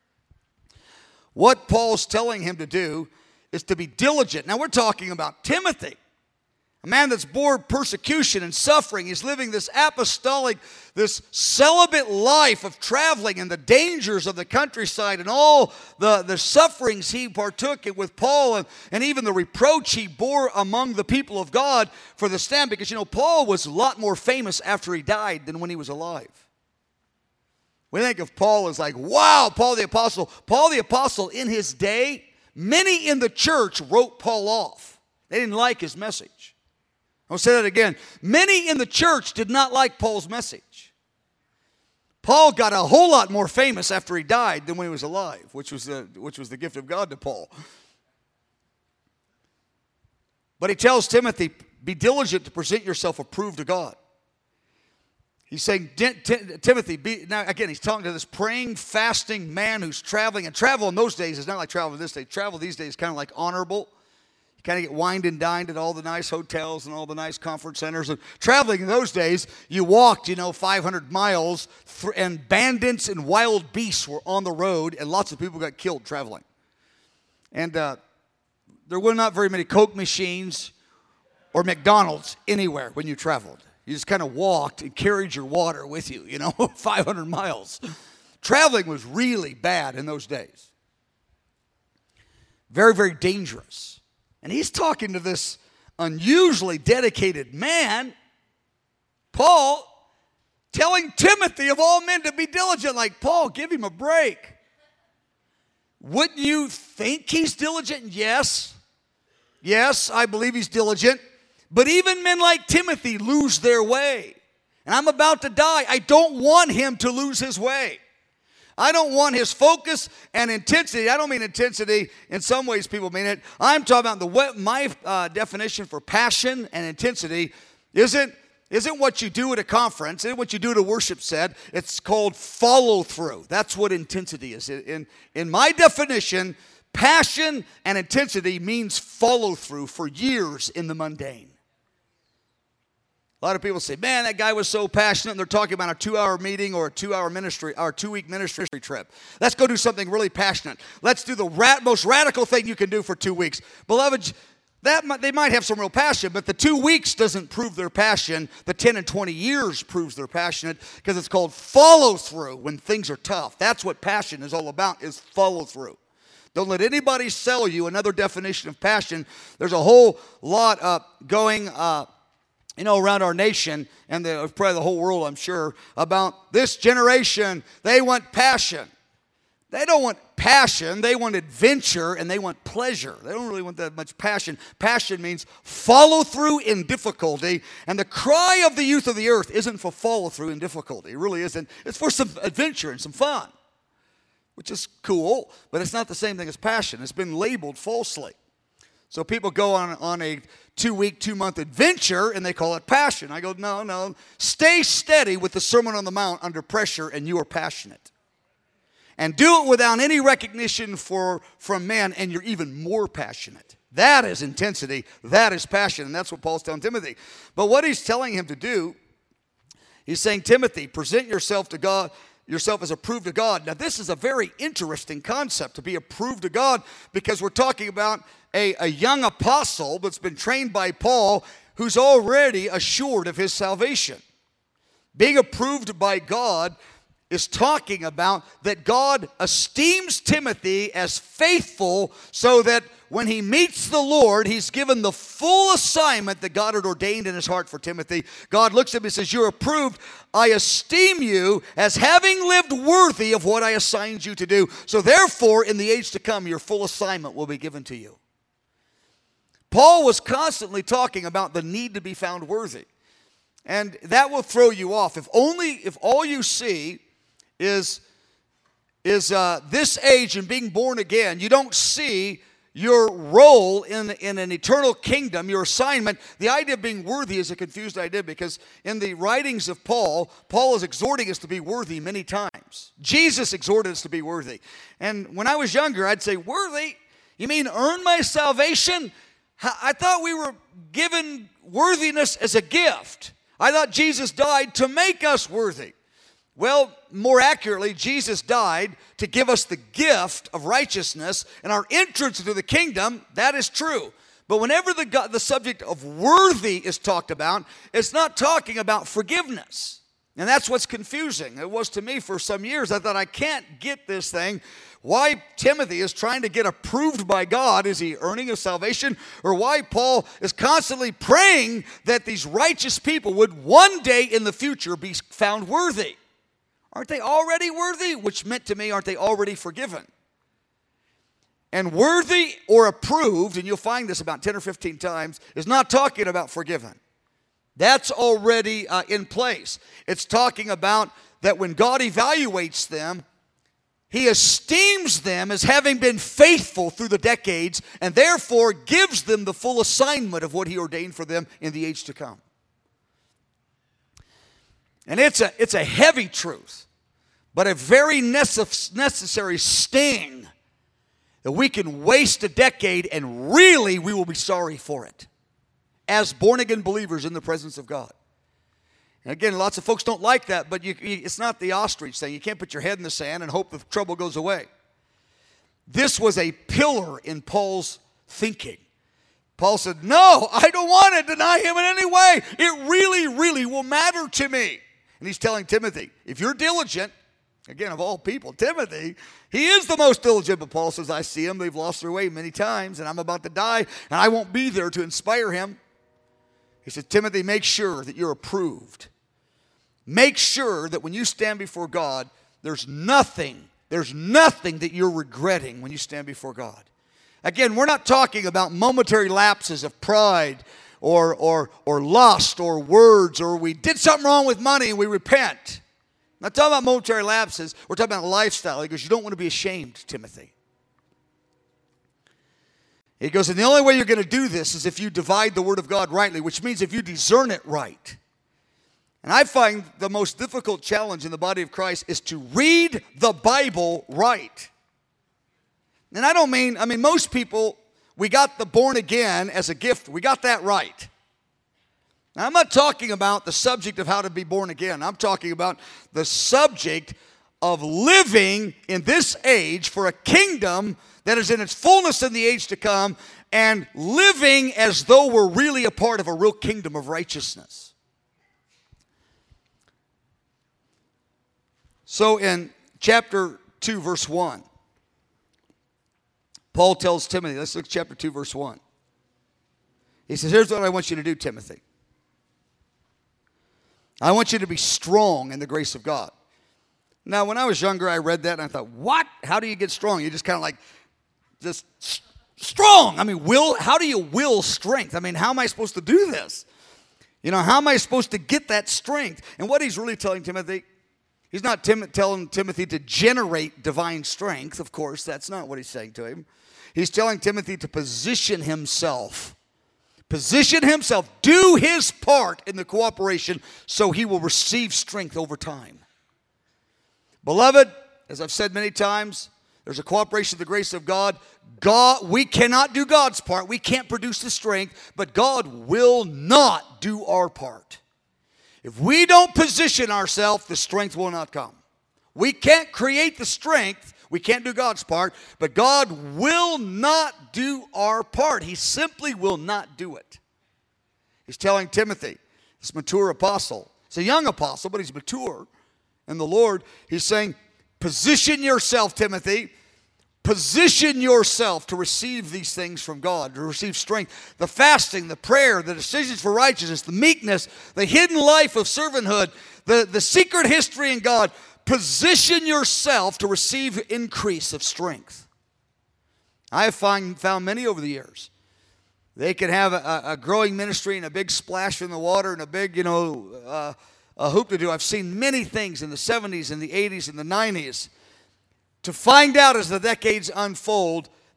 Speaker 1: What Paul's telling him to do is to be diligent. Now we're talking about Timothy, a man that's borne persecution and suffering. He's living this apostolic, this celibate life of traveling and the dangers of the countryside and all the sufferings he partook in with Paul and even the reproach he bore among the people of God for the stand. Because, you know, Paul was a lot more famous after he died than when he was alive. We think of Paul as like, wow, Paul the Apostle. Paul the Apostle in his day, many in the church wrote Paul off. They didn't like his message. I'll say that again. Many in the church did not like Paul's message. Paul got a whole lot more famous after he died than when he was alive, which was the gift of God to Paul. But he tells Timothy, be diligent to present yourself approved to God. He's saying, Timothy, now again, he's talking to this praying, fasting man who's traveling. And travel in those days is not like travel this day. Travel these days is kind of like honorable. You kind of get wined and dined at all the nice hotels and all the nice conference centers. And traveling in those days, you walked, 500 miles, and bandits and wild beasts were on the road, and lots of people got killed traveling. And there were not very many Coke machines or McDonald's anywhere when you traveled. You just kind of walked and carried your water with you, 500 miles. Traveling was really bad in those days. Very, very dangerous. And he's talking to this unusually dedicated man, Paul, telling Timothy of all men to be diligent. Like, Paul, give him a break. Wouldn't you think he's diligent? Yes. Yes, I believe he's diligent. But even men like Timothy lose their way. And I'm about to die. I don't want him to lose his way. I don't want his focus and intensity. I don't mean intensity. In some ways, people mean it. I'm talking about my definition for passion and intensity isn't what you do at a conference. Isn't what you do at a worship set. It's called follow through. That's what intensity is. In my definition, passion and intensity means follow through for years in the mundane. A lot of people say, man, that guy was so passionate, and they're talking about a 2-hour meeting or a 2-hour ministry or a 2-week ministry trip. Let's go do something really passionate. Let's do the most radical thing you can do for 2 weeks. Beloved, they might have some real passion, but the 2 weeks doesn't prove their passion. The 10 and 20 years proves they're passionate because it's called follow through when things are tough. That's what passion is all about, is follow through. Don't let anybody sell you another definition of passion. There's a whole lot going around our nation and probably the whole world, I'm sure, about this generation. They want passion. They don't want passion. They want adventure and they want pleasure. They don't really want that much passion. Passion means follow through in difficulty. And the cry of the youth of the earth isn't for follow through in difficulty. It really isn't. It's for some adventure and some fun, which is cool, but it's not the same thing as passion. It's been labeled falsely. So people go on a 2-week, 2-month adventure, and they call it passion. I go, no. Stay steady with the Sermon on the Mount under pressure, and you are passionate. And do it without any recognition from man, and you're even more passionate. That is intensity. That is passion, and that's what Paul's telling Timothy. But what he's telling him to do, he's saying, Timothy, present yourself to God, yourself as approved to God. Now, this is a very interesting concept, to be approved to God, because we're talking about a young apostle that's been trained by Paul who's already assured of his salvation. Being approved by God is talking about that God esteems Timothy as faithful so that when he meets the Lord, he's given the full assignment that God had ordained in his heart for Timothy. God looks at him and says, you're approved. I esteem you as having lived worthy of what I assigned you to do. So therefore, in the age to come, your full assignment will be given to you. Paul was constantly talking about the need to be found worthy. And that will throw you off. If all you see is this age and being born again, you don't see your role in an eternal kingdom, your assignment. The idea of being worthy is a confused idea because in the writings of Paul, Paul is exhorting us to be worthy many times. Jesus exhorted us to be worthy. And when I was younger, I'd say, worthy? You mean earn my salvation? I thought we were given worthiness as a gift. I thought Jesus died to make us worthy. Well, more accurately, Jesus died to give us the gift of righteousness and our entrance into the kingdom. That is true. But whenever the subject of worthy is talked about, it's not talking about forgiveness. And that's what's confusing. It was to me for some years. I thought, I can't get this thing. Why Timothy is trying to get approved by God. Is he earning a salvation? Or why Paul is constantly praying that these righteous people would one day in the future be found worthy. Aren't they already worthy? Which meant to me, aren't they already forgiven? And worthy or approved, and you'll find this about 10 or 15 times, is not talking about forgiven. That's already in place. It's talking about that when God evaluates them, He esteems them as having been faithful through the decades and therefore gives them the full assignment of what He ordained for them in the age to come. And it's a heavy truth, but a very necessary sting that we can waste a decade and really we will be sorry for it as born-again believers in the presence of God. And again, lots of folks don't like that, but it's not the ostrich thing. You can't put your head in the sand and hope the trouble goes away. This was a pillar in Paul's thinking. Paul said, no, I don't want to deny him in any way. It really, really will matter to me. And he's telling Timothy, if you're diligent, again, of all people, Timothy, he is the most diligent. But Paul says, I see him. They've lost their way many times, and I'm about to die, and I won't be there to inspire him. He said, Timothy, make sure that you're approved. Make sure that when you stand before God, there's nothing that you're regretting when you stand before God. Again, we're not talking about momentary lapses of pride or lust or words, or we did something wrong with money and we repent. I'm not talking about momentary lapses. We're talking about a lifestyle. He goes, you don't want to be ashamed, Timothy. He goes, and the only way you're going to do this is if you divide the Word of God rightly, which means if you discern it right. And I find the most difficult challenge in the body of Christ is to read the Bible right. And I mean, most people, we got the born again as a gift. We got that right. Now, I'm not talking about the subject of how to be born again. I'm talking about the subject of living in this age for a kingdom that is in its fullness in the age to come, and living as though we're really a part of a real kingdom of righteousness. So in chapter 2, verse 1, Paul tells Timothy, let's look at chapter 2, verse 1. He says, here's what I want you to do, Timothy. I want you to be strong in the grace of God. Now, when I was younger, I read that and I thought, what? How do you get strong? You just kind of like, just strong. How do you will strength? How am I supposed to do this? How am I supposed to get that strength? And what he's really telling Timothy, he's not telling Timothy to generate divine strength. Of course, that's not what he's saying to him. He's telling Timothy to position himself. Position himself. Do his part in the cooperation so he will receive strength over time. Beloved, as I've said many times, there's a cooperation of the grace of God. We cannot do God's part. We can't produce the strength, but God will not do our part. If we don't position ourselves, the strength will not come. We can't create the strength. We can't do God's part, but God will not do our part. He simply will not do it. He's telling Timothy, this mature apostle, he's a young apostle, but he's mature in the Lord. He's saying, position yourself, Timothy. Position yourself to receive these things from God, to receive strength. The fasting, the prayer, the decisions for righteousness, the meekness, the hidden life of servanthood, the secret history in God. Position yourself to receive increase of strength. I have found many over the years. They can have a growing ministry and a big splash in the water and a big, a hoop to do. I've seen many things in the 70s and the 80s and the 90s. To find out as the decades unfold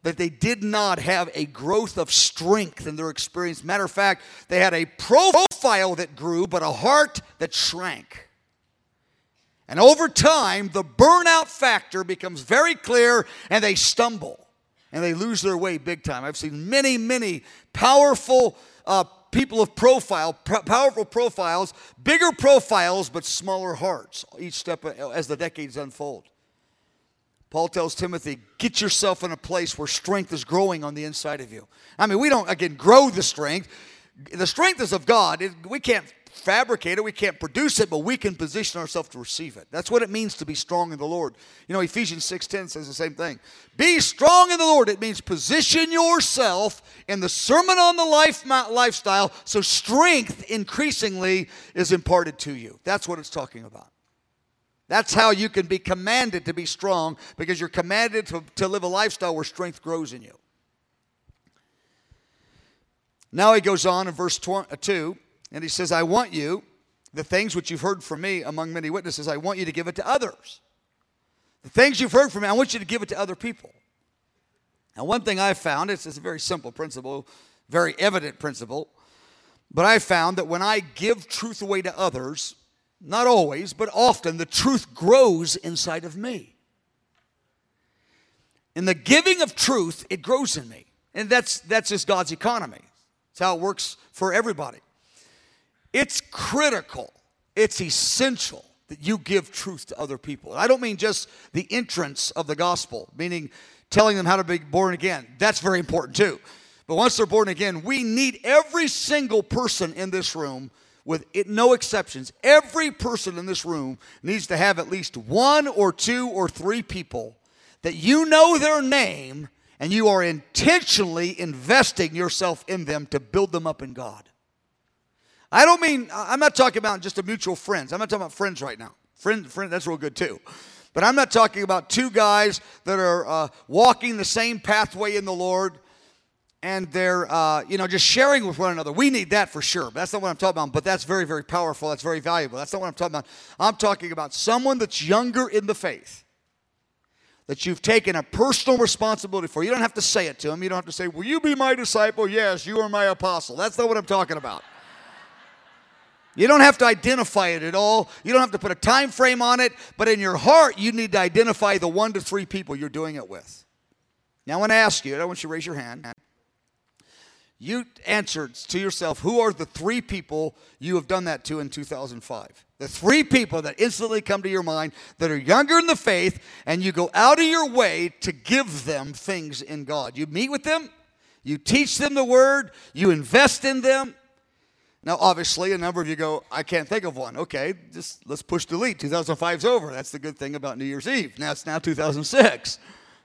Speaker 1: that they did not have a growth of strength in their experience. Matter of fact, they had a profile that grew, but a heart that shrank. And over time, the burnout factor becomes very clear, and they stumble, and they lose their way big time. I've seen many, many powerful people of profile, powerful profiles, bigger profiles, but smaller hearts, each step as the decades unfold. Paul tells Timothy, get yourself in a place where strength is growing on the inside of you. I mean, we don't, again, grow the strength. The strength is of God. We can't fabricate it. We can't produce it, but we can position ourselves to receive it. That's what it means to be strong in the Lord. You know, Ephesians 6:10 says the same thing. Be strong in the Lord. It means position yourself in the Sermon on the lifestyle so strength increasingly is imparted to you. That's what it's talking about. That's how you can be commanded to be strong, because you're commanded to live a lifestyle where strength grows in you. Now he goes on in verse 2, and he says, I want you, the things which you've heard from me among many witnesses, I want you to give it to others. The things you've heard from me, I want you to give it to other people. Now, one thing I've found, it's a very simple principle, very evident principle, but I found that when I give truth away to others, not always, but often, the truth grows inside of me. In the giving of truth, it grows in me. And that's just God's economy. It's how it works for everybody. It's critical, it's essential that you give truth to other people. I don't mean just the entrance of the gospel, meaning telling them how to be born again. That's very important too. But once they're born again, we need every single person in this room, with it, no exceptions. Every person in this room needs to have at least 1 or 2 or 3 people that you know their name and you are intentionally investing yourself in them to build them up in God. I'm not talking about just a mutual friends. I'm not talking about friends right now. Friend, that's real good too. But I'm not talking about 2 guys that are walking the same pathway in the Lord, and they're, just sharing with one another. We need that for sure. But that's not what I'm talking about. But that's very, very powerful. That's very valuable. That's not what I'm talking about. I'm talking about someone that's younger in the faith, that you've taken a personal responsibility for. You don't have to say it to them. You don't have to say, will you be my disciple? Yes, you are my apostle. That's not what I'm talking about. You don't have to identify it at all. You don't have to put a time frame on it. But in your heart, you need to identify the 1 to 3 people you're doing it with. Now, I want to ask you, I want you to raise your hand. You answered to yourself, who are the 3 people you have done that to in 2005? The 3 people that instantly come to your mind that are younger in the faith, and you go out of your way to give them things in God. You meet with them, you teach them the word, you invest in them. Now, obviously, a number of you go, I can't think of one. Okay, just let's push delete. 2005's over. That's the good thing about New Year's Eve. Now it's 2006.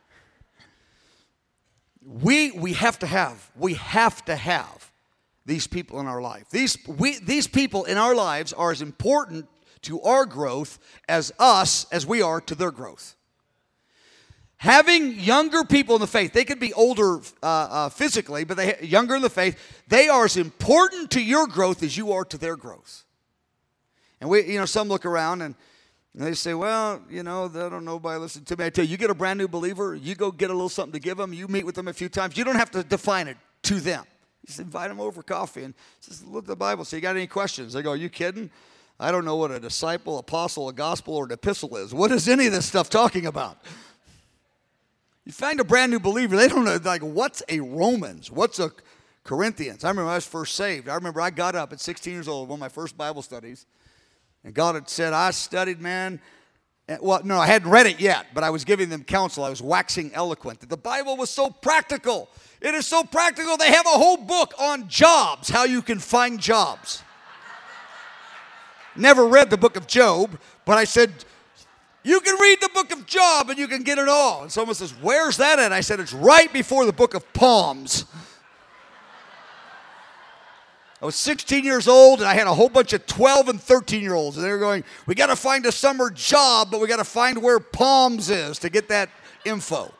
Speaker 1: We have to have these people in our life. These people in our lives are as important to our growth as we are to their growth. Having younger people in the faith, they could be older physically, but younger in the faith, they are as important to your growth as you are to their growth. And some look around and they say, well, they don't know by listening to me. I tell you, you get a brand new believer, you go get a little something to give them, you meet with them a few times. You don't have to define it to them. You just invite them over for coffee and just look at the Bible. Say, you got any questions? They go, are you kidding? I don't know what a disciple, apostle, a gospel, or an epistle is. What is any of this stuff talking about? You find a brand new believer, they don't know, like, what's a Romans? What's a Corinthians? I remember when I was first saved. I remember I got up at 16 years old, one of my first Bible studies, and God had said, I studied, man. Well, no, I hadn't read it yet, but I was giving them counsel. I was waxing eloquent. That the Bible was so practical. It is so practical. They have a whole book on jobs, how you can find jobs. Never read the book of Job, but I said, you can read the book of Job and you can get it all. And someone says, where's that at? I said, it's right before the book of Psalms. I was 16 years old, and I had a whole bunch of 12 and 13-year-olds, and they were going, we got to find a summer job, but we got to find where Palms is to get that info.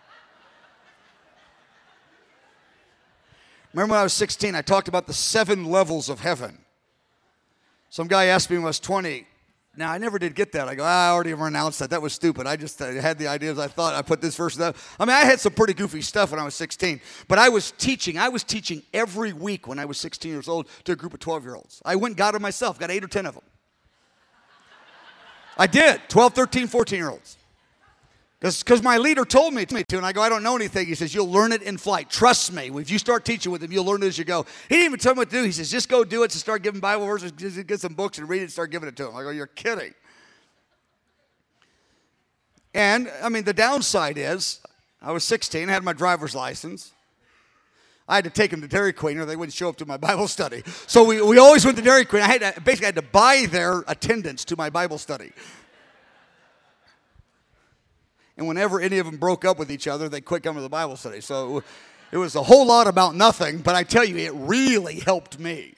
Speaker 1: Remember when I was 16, I talked about the 7 levels of heaven. Some guy asked me when I was 20, Now, I never did get that. I go, I already renounced that. That was stupid. I just had the ideas. I thought I put this verse and that. I mean, I had some pretty goofy stuff when I was 16. But I was teaching. I was teaching every week when I was 16 years old to a group of 12-year-olds. I went and got them myself. Got 8 or 10 of them. I did. 12, 13, 14-year-olds. Because my leader told me to, and I go, I don't know anything. He says, you'll learn it in flight. Trust me. If you start teaching with him, you'll learn it as you go. He didn't even tell me what to do. He says, just go do it. Just start giving Bible verses, just get some books and read it and start giving it to him. I go, you're kidding. And, I mean, the downside is, I was 16, I had my driver's license. I had to take them to Dairy Queen or they wouldn't show up to my Bible study. So we always went to Dairy Queen. I had to buy their attendance to my Bible study. And whenever any of them broke up with each other, they quit coming to the Bible study. So it was a whole lot about nothing, but I tell you, it really helped me.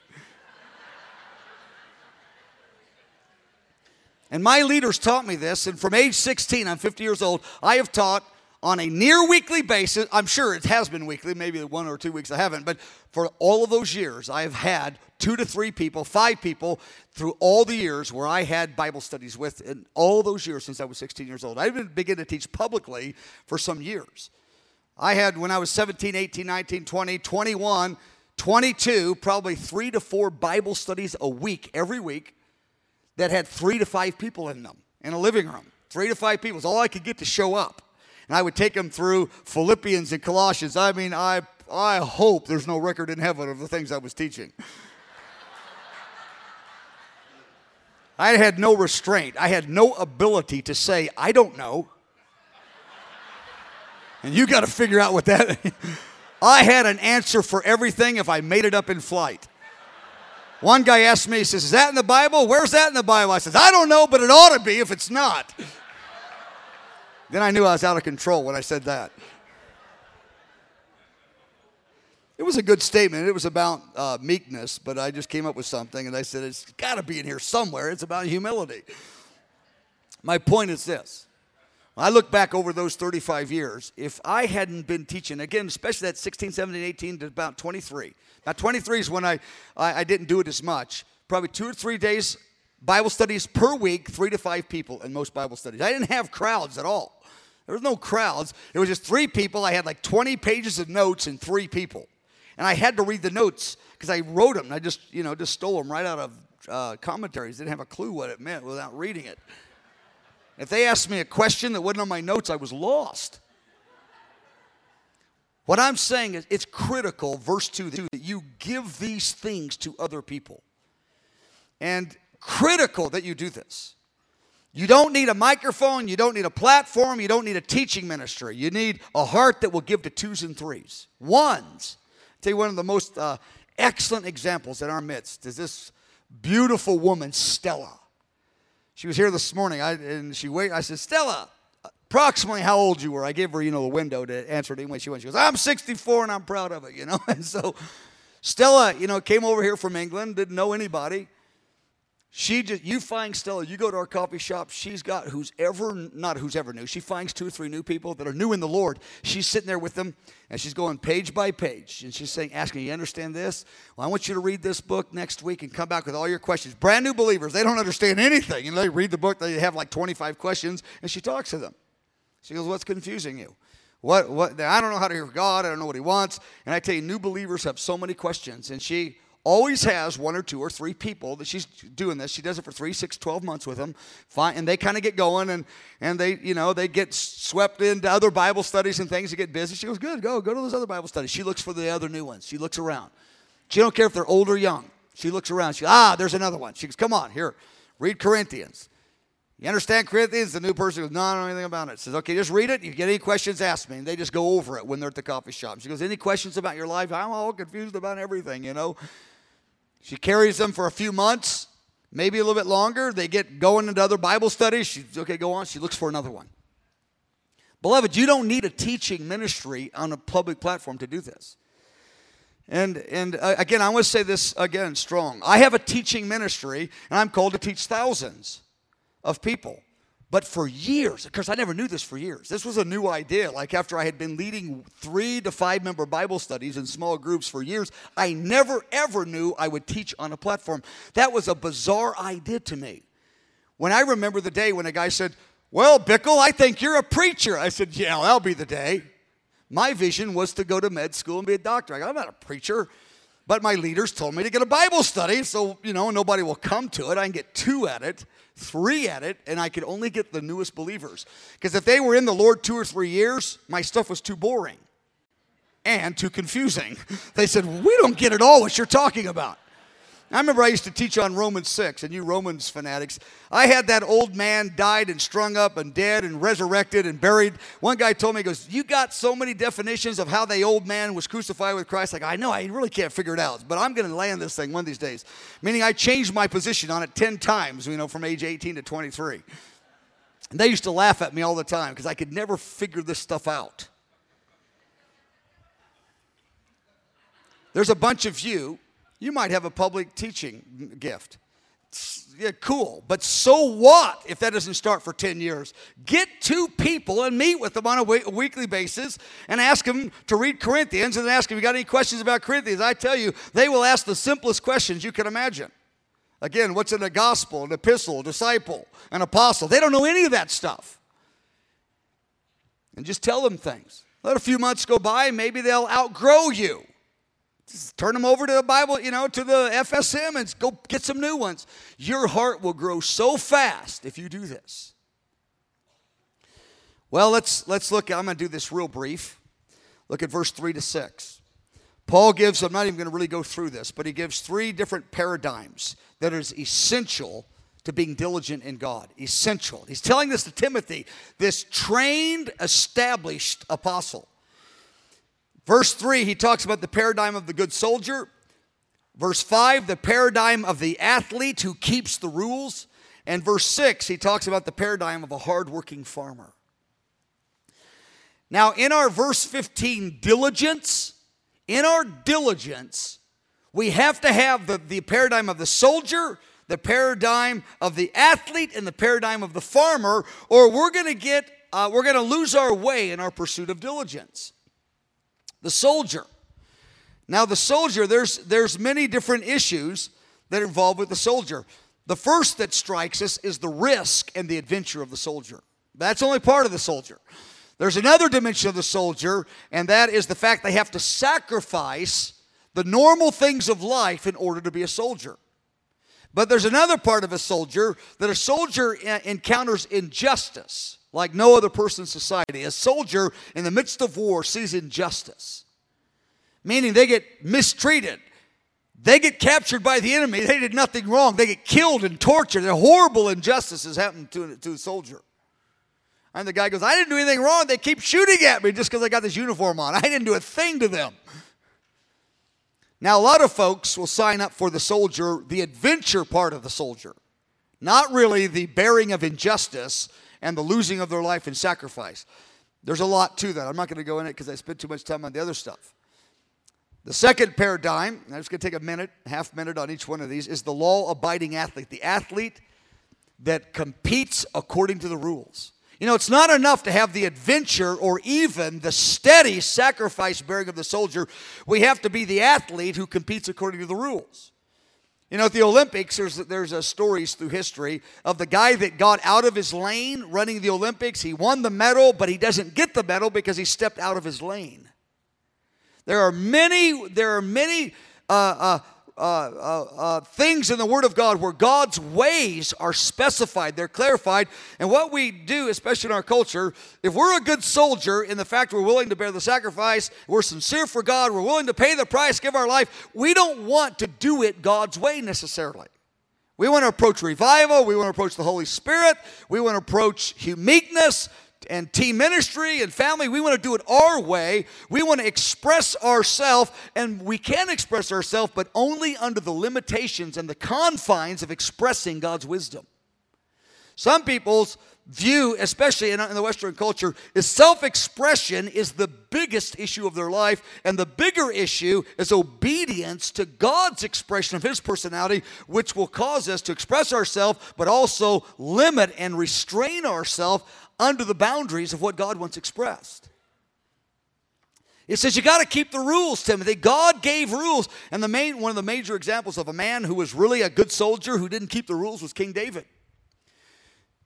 Speaker 1: And my leaders taught me this, and from age 16, I'm 50 years old, I have taught on a near weekly basis. I'm sure it has been weekly, maybe 1 or 2 weeks I haven't, but for all of those years, I have had 2 to 3 people, 5 people through all the years where I had Bible studies with, in all those years since I was 16 years old. I've begun to teach publicly for some years. I had, when I was 17, 18, 19, 20, 21, 22, probably 3 to 4 Bible studies a week, every week, that had 3 to 5 people in them, in a living room. 3 to 5 people is all I could get to show up. And I would take them through Philippians and Colossians. I mean, I hope there's no record in heaven of the things I was teaching. I had no restraint. I had no ability to say, I don't know. And you got to figure out what that is. I had an answer for everything if I made it up in flight. One guy asked me, he says, is that in the Bible? Where's that in the Bible? I says, I don't know, but it ought to be if it's not. Then I knew I was out of control when I said that. It was a good statement. It was about meekness, but I just came up with something, and I said, it's got to be in here somewhere. It's about humility. My point is this. When I look back over those 35 years, if I hadn't been teaching, again, especially that 16, 17, 18 to about 23. Now, 23 is when I didn't do it as much. Probably 2 or 3 days Bible studies per week, 3 to 5 people in most Bible studies. I didn't have crowds at all. There was no crowds. It was just 3 people. I had like 20 pages of notes and 3 people. And I had to read the notes because I wrote them. I just stole them right out of commentaries. Didn't have a clue what it meant without reading it. If they asked me a question that wasn't on my notes, I was lost. What I'm saying is it's critical, verse 2, that you give these things to other people. And critical that you do this. You don't need a microphone. You don't need a platform. You don't need a teaching ministry. You need a heart that will give to 2s and 3s. 1s. I'll tell you one of the most excellent examples in our midst is this beautiful woman, Stella. She was here this morning, and I said, Stella, approximately how old you were? I gave her, the window to answer it any way she wants. She goes, I'm 64, and I'm proud of it, And so Stella, came over here from England, didn't know anybody. You find Stella, you go to our coffee shop, she's got not who's ever new. She finds 2 or 3 new people that are new in the Lord. She's sitting there with them, and she's going page by page. And she's asking, you understand this? Well, I want you to read this book next week and come back with all your questions. Brand new believers, they don't understand anything. They read the book, they have like 25 questions, and she talks to them. She goes, what's confusing you? What? I don't know how to hear God. I don't know what he wants. And I tell you, new believers have so many questions, and she always has 1 or 2 or 3 people that she's doing this. She does it for 3, 6, 12 months with them. Fine, and they kind of get going, and they, they get swept into other Bible studies and things. They get busy. She goes, good, go to those other Bible studies. She looks for the other new ones. She looks around. She don't care if they're old or young. She looks around. There's another one. She goes, come on, here, read Corinthians. You understand Corinthians? The new person goes, no, I don't know anything about it. Says, okay, just read it. You get any questions, ask me. And they just go over it when they're at the coffee shop. She goes, any questions about your life? I'm all confused about everything, She carries them for a few months, maybe a little bit longer. They get going into other Bible studies. She's, okay, go on. She looks for another one. Beloved, you don't need a teaching ministry on a public platform to do this. And again, I want to say this again strong. I have a teaching ministry, and I'm called to teach thousands of people. But for years, because I never knew this for years, this was a new idea. Like after I had been leading 3 to 5 member Bible studies in small groups for years, I never ever knew I would teach on a platform. That was a bizarre idea to me. When I remember the day when a guy said, well, Bickle, I think you're a preacher. I said, yeah, that'll be the day. My vision was to go to med school and be a doctor. I go, I'm not a preacher. But my leaders told me to get a Bible study, so, nobody will come to it. I can get 2 at it, 3 at it, and I could only get the newest believers. Because if they were in the Lord 2 or 3 years, my stuff was too boring and too confusing. They said, we don't get at all what you're talking about. I remember I used to teach on Romans 6, and you Romans fanatics, I had that old man died and strung up and dead and resurrected and buried. One guy told me, he goes, you got so many definitions of how the old man was crucified with Christ. Like, I know, I really can't figure it out, but I'm going to land this thing one of these days. Meaning I changed my position on it 10 times, from age 18 to 23. And they used to laugh at me all the time because I could never figure this stuff out. There's a bunch of you might have a public teaching gift. Yeah, cool. But so what if that doesn't start for 10 years? Get 2 people and meet with them on a weekly basis and ask them to read Corinthians and ask them, you got any questions about Corinthians? I tell you, they will ask the simplest questions you can imagine. Again, what's in a gospel, an epistle, a disciple, an apostle? They don't know any of that stuff. And just tell them things. Let a few months go by, maybe they'll outgrow you. Just turn them over to the Bible, to the FSM and go get some new ones. Your heart will grow so fast if you do this. Well, let's look. I'm going to do this real brief. Look at verse 3 to 6. Paul gives, I'm not even going to really go through this, but he gives 3 different paradigms that is essential to being diligent in God. Essential. He's telling this to Timothy, this trained, established apostle. Verse 3, he talks about the paradigm of the good soldier. Verse 5, the paradigm of the athlete who keeps the rules. And verse 6, he talks about the paradigm of a hardworking farmer. Now, in our verse 15, diligence, we have to have the paradigm of the soldier, the paradigm of the athlete, and the paradigm of the farmer, or we're going to lose our way in our pursuit of diligence. The soldier. Now the soldier, there's many different issues that are involved with the soldier. The first that strikes us is the risk and the adventure of the soldier. That's only part of the soldier. There's another dimension of the soldier, and that is the fact they have to sacrifice the normal things of life in order to be a soldier. But there's another part of a soldier that a soldier encounters injustice like no other person in society. A soldier in the midst of war sees injustice, meaning they get mistreated. They get captured by the enemy. They did nothing wrong. They get killed and tortured. There are horrible injustices happen to a soldier. And the guy goes, I didn't do anything wrong. They keep shooting at me just because I got this uniform on. I didn't do a thing to them. Now, a lot of folks will sign up for the soldier, the adventure part of the soldier, not really the bearing of injustice and the losing of their life in sacrifice. There's a lot to that. I'm not going to go in it because I spent too much time on the other stuff. The second paradigm, and I'm just going to take half minute on each one of these, is the law-abiding athlete. The athlete that competes according to the rules. It's not enough to have the adventure or even the steady sacrifice bearing of the soldier. We have to be the athlete who competes according to the rules. At the Olympics, there's stories through history of the guy that got out of his lane running the Olympics. He won the medal, but he doesn't get the medal because he stepped out of his lane. There are many things in the Word of God where God's ways are specified, they're clarified. And what we do, especially in our culture, if we're a good soldier in the fact we're willing to bear the sacrifice, we're sincere for God, we're willing to pay the price, give our life, we don't want to do it God's way necessarily. We want to approach revival, we want to approach the Holy Spirit, we want to approach meekness and team ministry and family. We want to do it our way. We want to express ourselves, and we can express ourselves, but only under the limitations and the confines of expressing God's wisdom. Some people's view, especially in the Western culture, is self-expression is the biggest issue of their life, and the bigger issue is obedience to God's expression of His personality, which will cause us to express ourselves, but also limit and restrain ourselves under the boundaries of what God wants expressed. It says you got to keep the rules, Timothy. God gave rules. And one of the major examples of a man who was really a good soldier who didn't keep the rules was King David.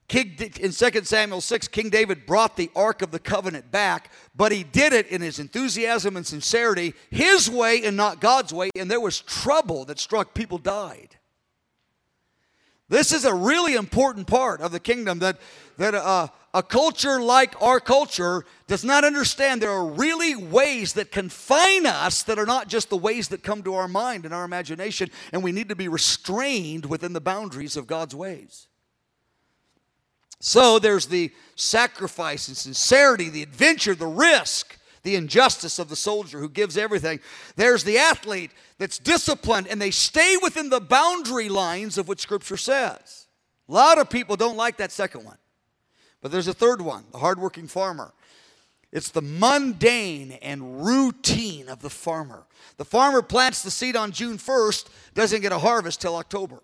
Speaker 1: In 2 Samuel 6, King David brought the Ark of the Covenant back, but he did it in his enthusiasm and sincerity, his way and not God's way, and there was trouble that struck. People died. This is a really important part of the kingdom that a culture like our culture does not understand. There are really ways that confine us that are not just the ways that come to our mind and our imagination, and we need to be restrained within the boundaries of God's ways. So there's the sacrifice and sincerity, the adventure, the risk, the injustice of the soldier who gives everything. There's the athlete that's disciplined, and they stay within the boundary lines of what Scripture says. A lot of people don't like that second one. But there's a third one, the hardworking farmer. It's the mundane and routine of the farmer. The farmer plants the seed on June 1st, doesn't get a harvest till October.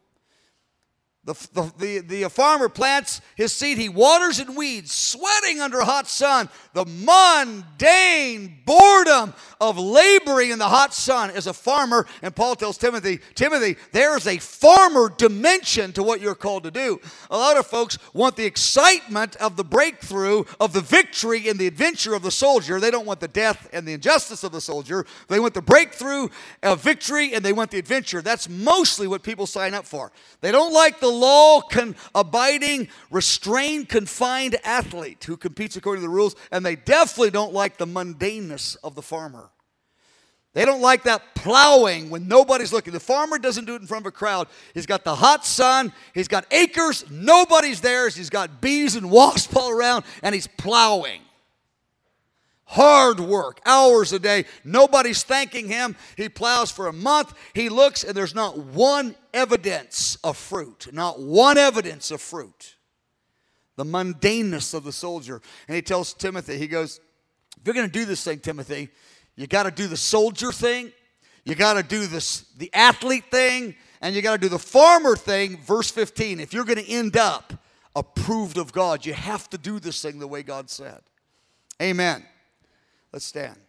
Speaker 1: The farmer plants his seed, he waters and weeds, sweating under a hot sun. The mundane boredom of laboring in the hot sun as a farmer. And Paul tells Timothy, there is a farmer dimension to what you're called to do. A lot of folks want the excitement of the breakthrough, of the victory and the adventure of the soldier. They don't want the death and the injustice of the soldier. They want the breakthrough of victory, and they want the adventure. That's mostly what people sign up for. They don't like the law-abiding, restrained, confined athlete who competes according to the rules, and they definitely don't like the mundaneness of the farmer. They don't like that plowing when nobody's looking. The farmer doesn't do it in front of a crowd. He's got the hot sun. He's got acres. Nobody's there. He's got bees and wasps all around, and he's plowing. Hard work, hours a day. Nobody's thanking him. He plows for a month. He looks, and there's not one evidence of fruit. Not one evidence of fruit. The mundaneness of the soldier. And he tells Timothy, he goes, if you're going to do this thing, Timothy, you got to do the soldier thing. You got to do the athlete thing. And you got to do the farmer thing. Verse 15, if you're going to end up approved of God, you have to do this thing the way God said. Amen. Let's stand.